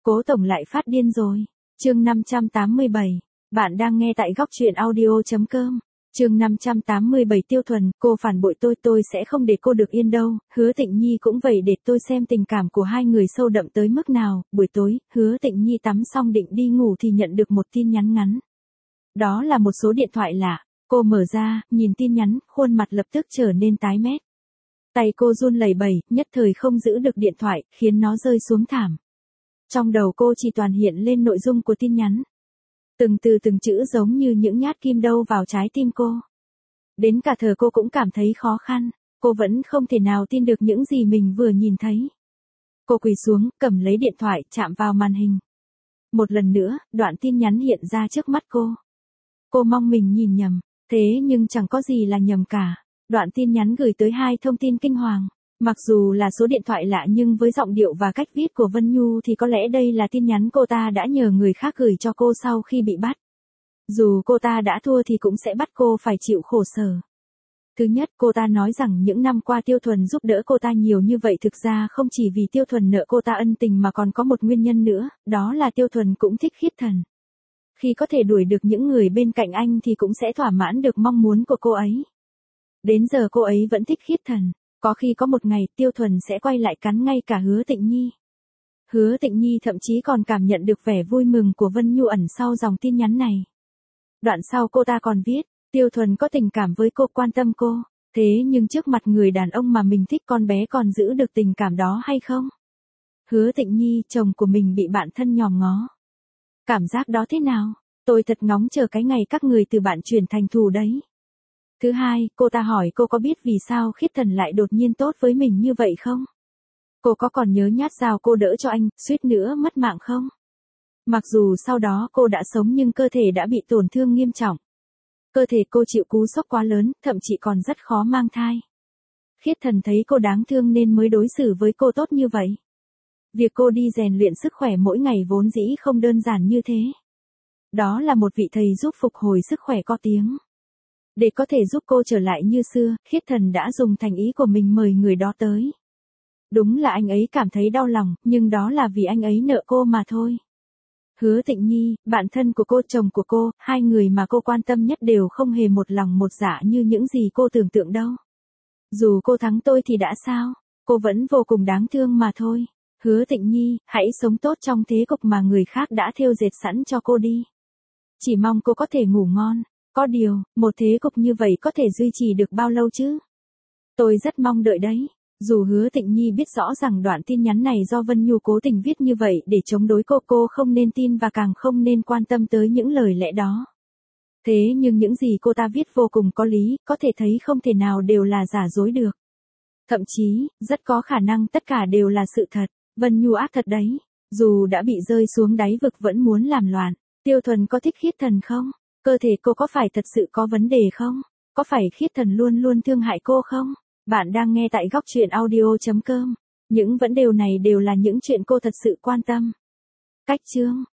Cố tổng lại phát điên rồi. Chương 587. Bạn đang nghe tại góc truyện audio.com. Chương 587 Tiêu Thuần, cô phản bội tôi sẽ không để cô được yên đâu. Hứa Tịnh Nhi cũng vậy, để tôi xem tình cảm của hai người sâu đậm tới mức nào. Buổi tối, Hứa Tịnh Nhi tắm xong định đi ngủ thì nhận được một tin nhắn ngắn. Đó là một số điện thoại lạ. Cô mở ra, nhìn tin nhắn, khuôn mặt lập tức trở nên tái mét. Tay cô run lẩy bẩy, nhất thời không giữ được điện thoại, khiến nó rơi xuống thảm. Trong đầu cô chỉ toàn hiện lên nội dung của tin nhắn. Từng từ từng chữ giống như những nhát kim đâm vào trái tim cô. Đến cả thở cô cũng cảm thấy khó khăn, cô vẫn không thể nào tin được những gì mình vừa nhìn thấy. Cô quỳ xuống, cầm lấy điện thoại, chạm vào màn hình. Một lần nữa, đoạn tin nhắn hiện ra trước mắt cô. Cô mong mình nhìn nhầm, thế nhưng chẳng có gì là nhầm cả. Đoạn tin nhắn gửi tới hai thông tin kinh hoàng. Mặc dù là số điện thoại lạ nhưng với giọng điệu và cách viết của Vân Nhu thì có lẽ đây là tin nhắn cô ta đã nhờ người khác gửi cho cô sau khi bị bắt. Dù cô ta đã thua thì cũng sẽ bắt cô phải chịu khổ sở. Thứ nhất, cô ta nói rằng những năm qua Tiêu Thuần giúp đỡ cô ta nhiều như vậy thực ra không chỉ vì Tiêu Thuần nợ cô ta ân tình mà còn có một nguyên nhân nữa, đó là Tiêu Thuần cũng thích Khiết Thần. Khi có thể đuổi được những người bên cạnh anh thì cũng sẽ thỏa mãn được mong muốn của cô ấy. Đến giờ cô ấy vẫn thích Khiết Thần. Có khi có một ngày Tiêu Thuần sẽ quay lại cắn ngay cả Hứa Tịnh Nhi. Hứa Tịnh Nhi thậm chí còn cảm nhận được vẻ vui mừng của Vân Nhu ẩn sau dòng tin nhắn này. Đoạn sau cô ta còn viết, Tiêu Thuần có tình cảm với cô, quan tâm cô, thế nhưng trước mặt người đàn ông mà mình thích con bé còn giữ được tình cảm đó hay không? Hứa Tịnh Nhi, chồng của mình bị bạn thân nhòm ngó. Cảm giác đó thế nào? Tôi thật ngóng chờ cái ngày các người từ bạn chuyển thành thù đấy. Thứ hai, cô ta hỏi cô có biết vì sao Khiết Thần lại đột nhiên tốt với mình như vậy không? Cô có còn nhớ nhát dao cô đỡ cho anh, suýt nữa mất mạng không? Mặc dù sau đó cô đã sống nhưng cơ thể đã bị tổn thương nghiêm trọng. Cơ thể cô chịu cú sốc quá lớn, thậm chí còn rất khó mang thai. Khiết Thần thấy cô đáng thương nên mới đối xử với cô tốt như vậy. Việc cô đi rèn luyện sức khỏe mỗi ngày vốn dĩ không đơn giản như thế. Đó là một vị thầy giúp phục hồi sức khỏe có tiếng. Để có thể giúp cô trở lại như xưa, Khiết Thần đã dùng thành ý của mình mời người đó tới. Đúng là anh ấy cảm thấy đau lòng, nhưng đó là vì anh ấy nợ cô mà thôi. Hứa Tịnh Nhi, bạn thân của cô, chồng của cô, hai người mà cô quan tâm nhất đều không hề một lòng một dạ như những gì cô tưởng tượng đâu. Dù cô thắng tôi thì đã sao, cô vẫn vô cùng đáng thương mà thôi. Hứa Tịnh Nhi, hãy sống tốt trong thế cục mà người khác đã thêu dệt sẵn cho cô đi. Chỉ mong cô có thể ngủ ngon. Có điều, một thế cục như vậy có thể duy trì được bao lâu chứ? Tôi rất mong đợi đấy. Dù Hứa Tịnh Nhi biết rõ rằng đoạn tin nhắn này do Vân Nhu cố tình viết như vậy để chống đối cô không nên tin và càng không nên quan tâm tới những lời lẽ đó. Thế nhưng những gì cô ta viết vô cùng có lý, có thể thấy không thể nào đều là giả dối được. Thậm chí, rất có khả năng tất cả đều là sự thật. Vân Nhu ác thật đấy. Dù đã bị rơi xuống đáy vực vẫn muốn làm loạn. Tiêu Thuần có thích Khiết Thần không? Cơ thể cô có phải thật sự có vấn đề không? Có phải Khiết Thần luôn luôn thương hại cô không? Bạn đang nghe tại góc truyện audio.com. Những vấn đề này đều là những chuyện cô thật sự quan tâm. Cách chương